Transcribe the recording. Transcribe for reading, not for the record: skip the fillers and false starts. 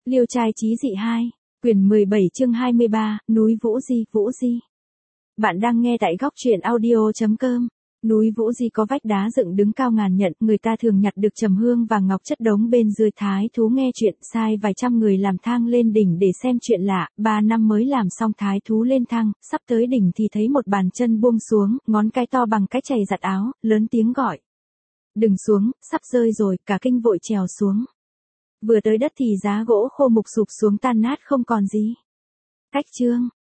Liêu trai chí dị 2, quyển 17 chương 23, núi Vũ Di, Vũ Di. Bạn đang nghe tại góc truyện audio.com. Núi Vũ Di có vách đá dựng đứng cao ngàn nhận, người ta thường nhặt được trầm hương và ngọc chất đống bên dưới. Thái thú nghe chuyện, sai vài trăm người làm thang lên đỉnh để xem chuyện lạ. 3 năm mới làm xong thái thú lên thang, sắp tới đỉnh thì thấy một bàn chân buông xuống, ngón cái to bằng cái chày giặt áo, lớn tiếng gọi. Đừng xuống, sắp rơi rồi, cả kinh vội trèo xuống. Vừa tới đất thì giá gỗ khô mục sụp xuống tan nát không còn gì. Cách chương,